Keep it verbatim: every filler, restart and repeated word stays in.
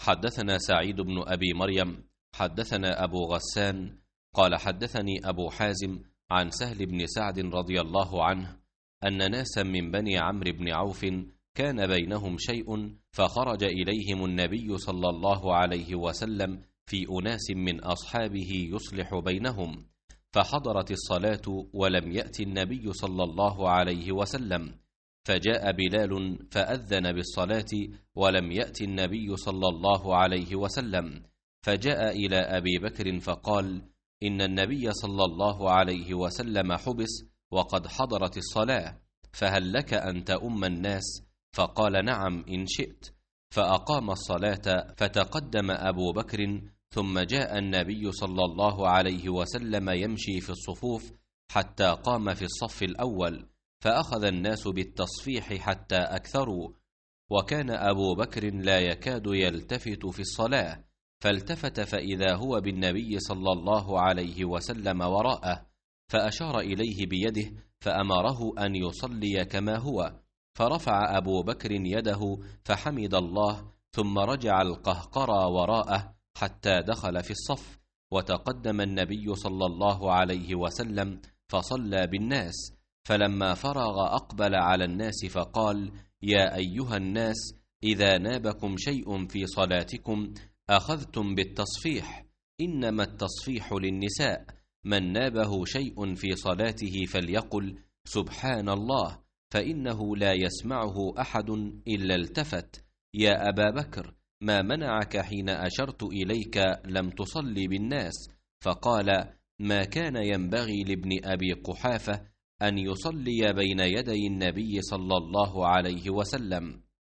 حدثنا سعيد بن أبي مريم حدثنا أبو غسان قال حدثني أبو حازم عن سهل بن سعد رضي الله عنه أن ناسا من بني عمرو بن عوف كان بينهم شيء، فخرج إليهم النبي صلى الله عليه وسلم في أناس من أصحابه يصلح بينهم، فحضرت الصلاة ولم يأت النبي صلى الله عليه وسلم، فجاء بلال فأذن بالصلاة ولم يأت النبي صلى الله عليه وسلم، فجاء إلى أبي بكر فقال: إن النبي صلى الله عليه وسلم حبس وقد حضرت الصلاة، فهل لك أن تؤم الناس؟ فقال: نعم إن شئت. فأقام الصلاة، فتقدم أبو بكر، ثم جاء النبي صلى الله عليه وسلم يمشي في الصفوف حتى قام في الصف الأول، فأخذ الناس بالتصفيح حتى أكثروا، وكان أبو بكر لا يكاد يلتفت في الصلاة، فالتفت فإذا هو بالنبي صلى الله عليه وسلم وراءه، فأشار إليه بيده فأمره أن يصلي كما هو، فرفع أبو بكر يده فحمد الله، ثم رجع القهقرى وراءه حتى دخل في الصف، وتقدم النبي صلى الله عليه وسلم فصلى بالناس، فلما فرغ أقبل على الناس فقال: يا أيها الناس، إذا نابكم شيء في صلاتكم أخذتم بالتصفيح، إنما التصفيح للنساء، من نابه شيء في صلاته فليقل سبحان الله، فإنه لا يسمعه أحد إلا التفت. يا أبا بكر، ما منعك حين أشرت إليك لم تصلي بالناس؟ فقال: ما كان ينبغي لابن أبي قحافة أن يصلي بين يدي النبي صلى الله عليه وسلم.